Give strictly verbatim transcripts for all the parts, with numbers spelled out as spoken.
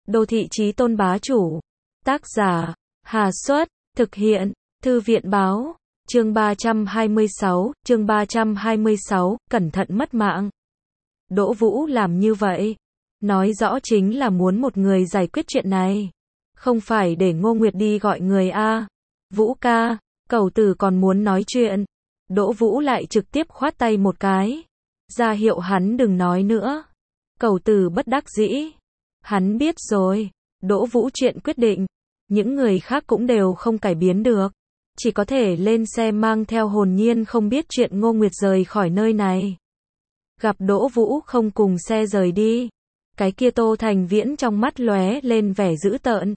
Đô thị chí tôn bá chủ. Tác giả, Hà Xuất, thực hiện, Thư viện báo, chương ba trăm hai mươi sáu, chương ba trăm hai mươi sáu, cẩn thận mất mạng. Đỗ Vũ làm như vậy, nói rõ chính là muốn một người giải quyết chuyện này. Không phải để Ngô Nguyệt đi gọi người a. Vũ ca, cẩu tử còn muốn nói chuyện. Đỗ Vũ lại trực tiếp khoát tay một cái, ra hiệu hắn đừng nói nữa. Cẩu tử bất đắc dĩ. Hắn biết rồi, Đỗ Vũ chuyện quyết định, những người khác cũng đều không cải biến được. Chỉ có thể lên xe mang theo Hồn Nhiên không biết chuyện Ngô Nguyệt rời khỏi nơi này. Gặp Đỗ Vũ không cùng xe rời đi, cái kia Tô Thành Viễn trong mắt lóe lên vẻ dữ tợn.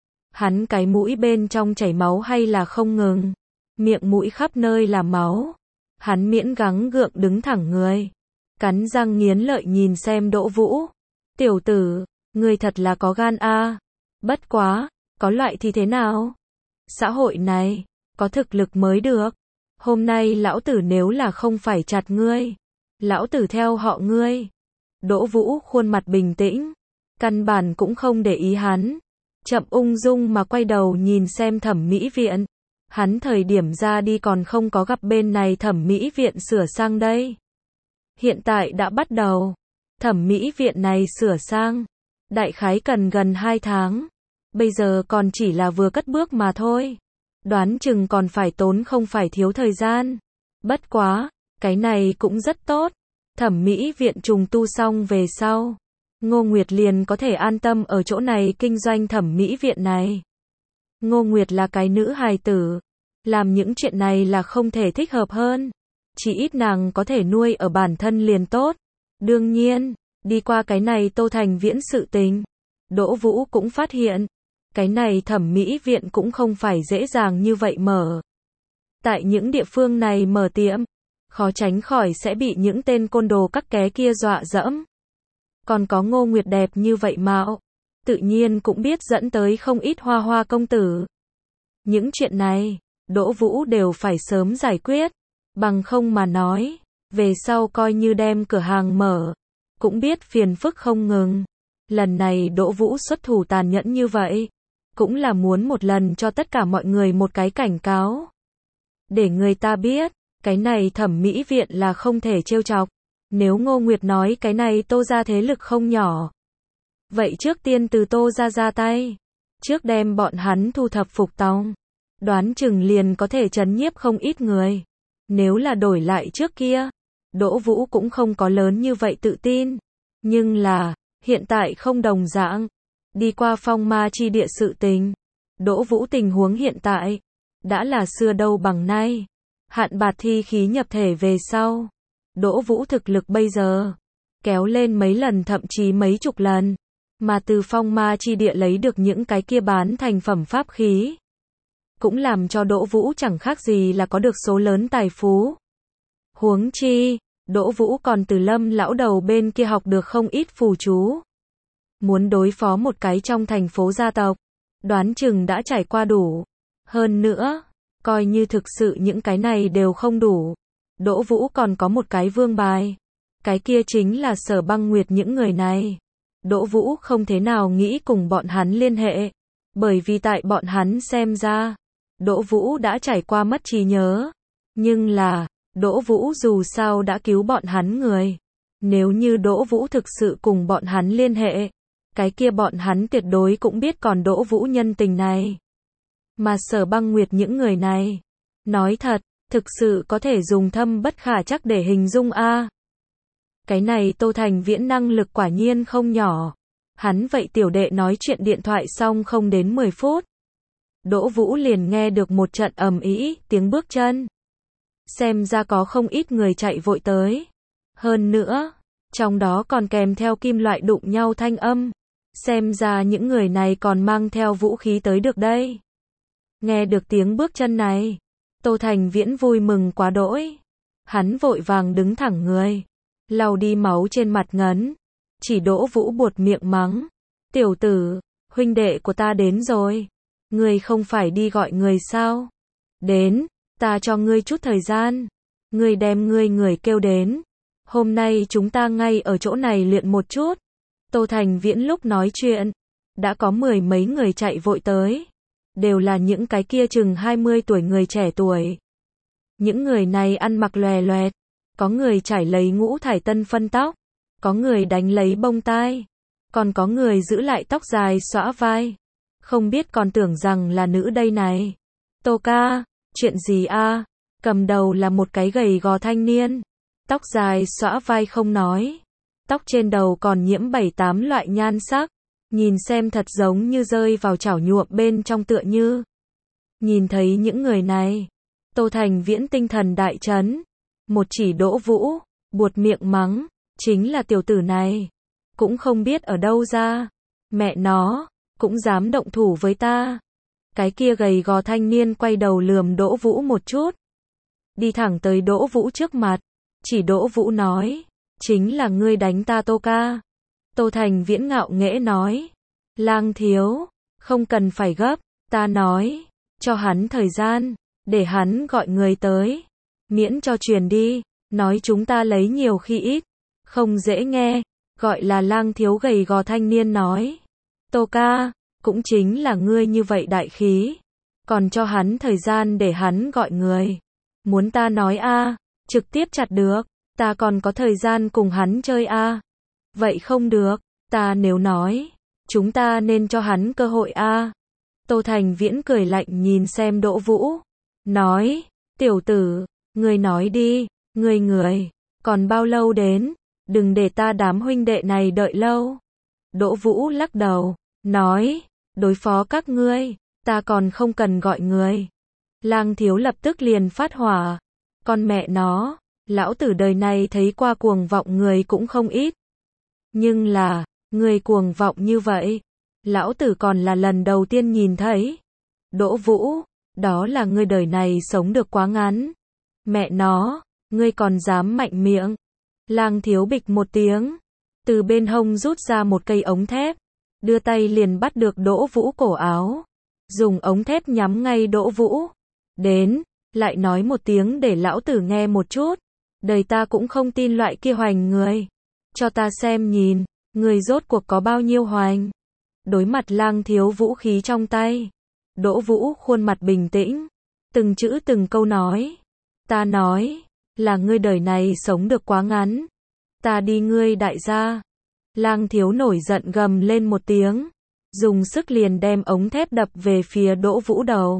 Hắn cái mũi bên trong chảy máu hay là không ngừng, miệng mũi khắp nơi là máu. Hắn miễn gắng gượng đứng thẳng người, cắn răng nghiến lợi nhìn xem Đỗ Vũ. Tiểu tử, ngươi thật là có gan a. Bất quá, có loại thì thế nào? Xã hội này, có thực lực mới được. Hôm nay lão tử nếu là không phải chặt ngươi, lão tử theo họ ngươi. Đỗ Vũ khuôn mặt bình tĩnh, căn bản cũng không để ý hắn. Chậm ung dung mà quay đầu nhìn xem thẩm mỹ viện. Hắn thời điểm ra đi còn không có gặp bên này thẩm mỹ viện sửa sang đây. Hiện tại đã bắt đầu. Thẩm mỹ viện này sửa sang, đại khái cần gần hai tháng. Bây giờ còn chỉ là vừa cất bước mà thôi. Đoán chừng còn phải tốn không phải thiếu thời gian. Bất quá, cái này cũng rất tốt. Thẩm mỹ viện trùng tu xong về sau, Ngô Nguyệt liền có thể an tâm ở chỗ này kinh doanh thẩm mỹ viện này. Ngô Nguyệt là cái nữ hài tử, làm những chuyện này là không thể thích hợp hơn. Chỉ ít nàng có thể nuôi ở bản thân liền tốt. Đương nhiên, đi qua cái này Tô Thành Viễn sự tình, Đỗ Vũ cũng phát hiện, cái này thẩm mỹ viện cũng không phải dễ dàng như vậy mở. Tại những địa phương này mở tiệm, khó tránh khỏi sẽ bị những tên côn đồ các ké kia dọa dẫm. Còn có Ngô Nguyệt đẹp như vậy mạo, tự nhiên cũng biết dẫn tới không ít hoa hoa công tử. Những chuyện này, Đỗ Vũ đều phải sớm giải quyết, bằng không mà nói, về sau coi như đem cửa hàng mở, cũng biết phiền phức không ngừng. Lần này Đỗ Vũ xuất thủ tàn nhẫn như vậy, cũng là muốn một lần cho tất cả mọi người một cái cảnh cáo. Để người ta biết, cái này thẩm mỹ viện là không thể trêu chọc. Nếu Ngô Nguyệt nói cái này Tô gia thế lực không nhỏ, vậy trước tiên từ Tô gia ra tay, trước đem bọn hắn thu thập phục tòng, đoán chừng liền có thể trấn nhiếp không ít người. Nếu là đổi lại trước kia, Đỗ Vũ cũng không có lớn như vậy tự tin. Nhưng là, hiện tại không đồng dạng. Đi qua phong ma chi địa sự tình, Đỗ Vũ tình huống hiện tại, đã là xưa đâu bằng nay. Hạn bạt thi khí nhập thể về sau, Đỗ Vũ thực lực bây giờ, kéo lên mấy lần thậm chí mấy chục lần. Mà từ phong ma chi địa lấy được những cái kia bán thành phẩm pháp khí, cũng làm cho Đỗ Vũ chẳng khác gì là có được số lớn tài phú. Huống chi, Đỗ Vũ còn từ Lâm lão đầu bên kia học được không ít phù chú. Muốn đối phó một cái trong thành phố gia tộc, đoán chừng đã trải qua đủ. Hơn nữa, coi như thực sự những cái này đều không đủ, Đỗ Vũ còn có một cái vương bài. Cái kia chính là Sở Băng Nguyệt những người này. Đỗ Vũ không thế nào nghĩ cùng bọn hắn liên hệ, bởi vì tại bọn hắn xem ra, Đỗ Vũ đã trải qua mất trí nhớ. Nhưng là, Đỗ Vũ dù sao đã cứu bọn hắn người. Nếu như Đỗ Vũ thực sự cùng bọn hắn liên hệ, cái kia bọn hắn tuyệt đối cũng biết còn Đỗ Vũ nhân tình này. Mà Sở Băng Nguyệt những người này, nói thật, thực sự có thể dùng thâm bất khả trắc để hình dung a. Cái này Tô Thành Viễn năng lực quả nhiên không nhỏ. Hắn vậy tiểu đệ nói chuyện điện thoại xong không đến mười phút, Đỗ Vũ liền nghe được một trận ầm ĩ tiếng bước chân. Xem ra có không ít người chạy vội tới. Hơn nữa, trong đó còn kèm theo kim loại đụng nhau thanh âm. Xem ra những người này còn mang theo vũ khí tới được đây. Nghe được tiếng bước chân này, Tô Thành Viễn vui mừng quá đỗi. Hắn vội vàng đứng thẳng người, lau đi máu trên mặt ngấn, chỉ Đỗ Vũ buột miệng mắng. Tiểu tử, huynh đệ của ta đến rồi. Ngươi không phải đi gọi người sao? Đến, ta cho ngươi chút thời gian. Ngươi đem ngươi người kêu đến. Hôm nay chúng ta ngay ở chỗ này luyện một chút. Tô Thành Viễn lúc nói chuyện, đã có mười mấy người chạy vội tới. Đều là những cái kia chừng hai mươi tuổi người trẻ tuổi. Những người này ăn mặc lòe loẹt, có người trải lấy ngũ thải tân phân tóc, có người đánh lấy bông tai, còn có người giữ lại tóc dài xõa vai. Không biết còn tưởng rằng là nữ đây này. Tô ca, chuyện gì a? Cầm đầu là một cái gầy gò thanh niên, tóc dài xõa vai không nói, tóc trên đầu còn nhiễm bảy tám loại nhan sắc, nhìn xem thật giống như rơi vào chảo nhuộm bên trong tựa như. Nhìn thấy những người này, Tô Thành Viễn tinh thần đại chấn, một chỉ Đỗ Vũ, buột miệng mắng, chính là tiểu tử này, cũng không biết ở đâu ra, mẹ nó, cũng dám động thủ với ta. Cái kia gầy gò thanh niên quay đầu lườm Đỗ Vũ một chút, đi thẳng tới Đỗ Vũ trước mặt, chỉ Đỗ Vũ nói, chính là ngươi đánh ta Tô ca. Tô Thành Viễn ngạo nghễ nói, Lang thiếu, không cần phải gấp, ta nói, cho hắn thời gian, để hắn gọi người tới, miễn cho truyền đi, nói chúng ta lấy nhiều khi ít, không dễ nghe, gọi là Lang thiếu gầy gò thanh niên nói, Tô ca, cũng chính là ngươi như vậy đại khí, còn cho hắn thời gian để hắn gọi người, muốn ta nói a, trực tiếp chặt được, ta còn có thời gian cùng hắn chơi a, vậy không được, ta nếu nói, chúng ta nên cho hắn cơ hội a. Tô Thành Viễn cười lạnh nhìn xem Đỗ Vũ, nói, tiểu tử, ngươi nói đi, ngươi người, còn bao lâu đến, đừng để ta đám huynh đệ này đợi lâu. Đỗ Vũ lắc đầu, nói, đối phó các ngươi, ta còn không cần gọi người. Lang thiếu lập tức liền phát hỏa, con mẹ nó, lão tử đời này thấy qua cuồng vọng người cũng không ít. Nhưng là, người cuồng vọng như vậy, lão tử còn là lần đầu tiên nhìn thấy. Đỗ Vũ, đó là ngươi đời này sống được quá ngắn. Mẹ nó, ngươi còn dám mạnh miệng. Lang thiếu bịch một tiếng, từ bên hông rút ra một cây ống thép, đưa tay liền bắt được Đỗ Vũ cổ áo, dùng ống thép nhắm ngay Đỗ Vũ. Đến, lại nói một tiếng để lão tử nghe một chút. Đời ta cũng không tin loại kia hoành người. Cho ta xem nhìn, người rốt cuộc có bao nhiêu hoành. Đối mặt Lang thiếu vũ khí trong tay, Đỗ Vũ khuôn mặt bình tĩnh, từng chữ từng câu nói. Ta nói, là ngươi đời này sống được quá ngắn. Ta đi ngươi đại gia. Lang thiếu nổi giận gầm lên một tiếng, dùng sức liền đem ống thép đập về phía Đỗ Vũ đầu.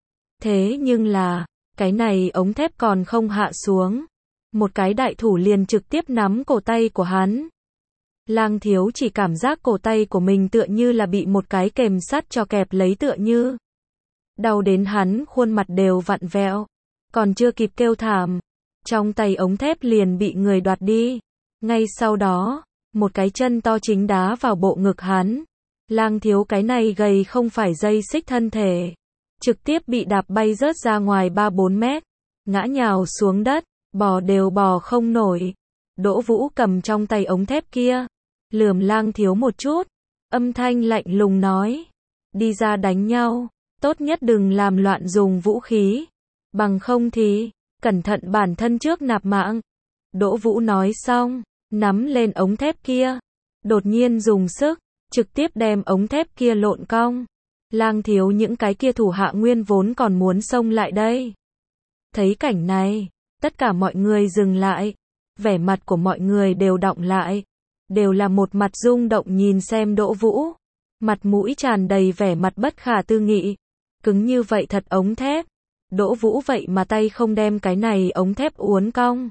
Thế nhưng là, cái này ống thép còn không hạ xuống, một cái đại thủ liền trực tiếp nắm cổ tay của hắn. Lang thiếu chỉ cảm giác cổ tay của mình tựa như là bị một cái kềm sắt cho kẹp lấy tựa như. Đau đến hắn khuôn mặt đều vặn vẹo, còn chưa kịp kêu thảm, trong tay ống thép liền bị người đoạt đi. Ngay sau đó, một cái chân to chính đá vào bộ ngực hắn. Lang thiếu cái này gầy không phải dây xích thân thể, trực tiếp bị đạp bay rớt ra ngoài ba bốn mét, ngã nhào xuống đất, bò đều bò không nổi. Đỗ Vũ cầm trong tay ống thép kia, lườm Lang thiếu một chút, âm thanh lạnh lùng nói, đi ra đánh nhau, tốt nhất đừng làm loạn dùng vũ khí, bằng không thì, cẩn thận bản thân trước nạp mạng. Đỗ Vũ nói xong, nắm lên ống thép kia, đột nhiên dùng sức, trực tiếp đem ống thép kia lộn cong. Lang thiếu những cái kia thủ hạ nguyên vốn còn muốn xông lại đây. Thấy cảnh này, tất cả mọi người dừng lại, vẻ mặt của mọi người đều đọng lại, đều là một mặt rung động nhìn xem Đỗ Vũ, mặt mũi tràn đầy vẻ mặt bất khả tư nghị, cứng như vậy thật ống thép. Đỗ Vũ vậy mà tay không đem cái này ống thép uốn cong.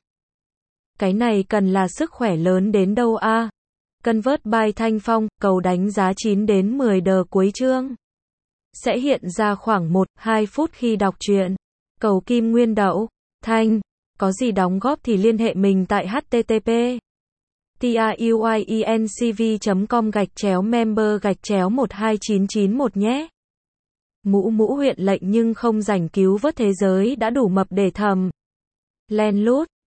Cái này cần là sức khỏe lớn đến đâu a? Convert by Thanh Phong, cầu đánh giá chín đến mười đờ cuối chương. Sẽ hiện ra khoảng một đến hai phút khi đọc truyện. Cầu kim nguyên đậu, Thanh, có gì đóng góp thì liên hệ mình tại h t t p truyencv chấm com gạch chéo member gạch chéo một hai chín chín một nhé. Mũ mũ huyện lệnh nhưng không rảnh cứu vớt thế giới đã đủ mập để thầm. Len lút.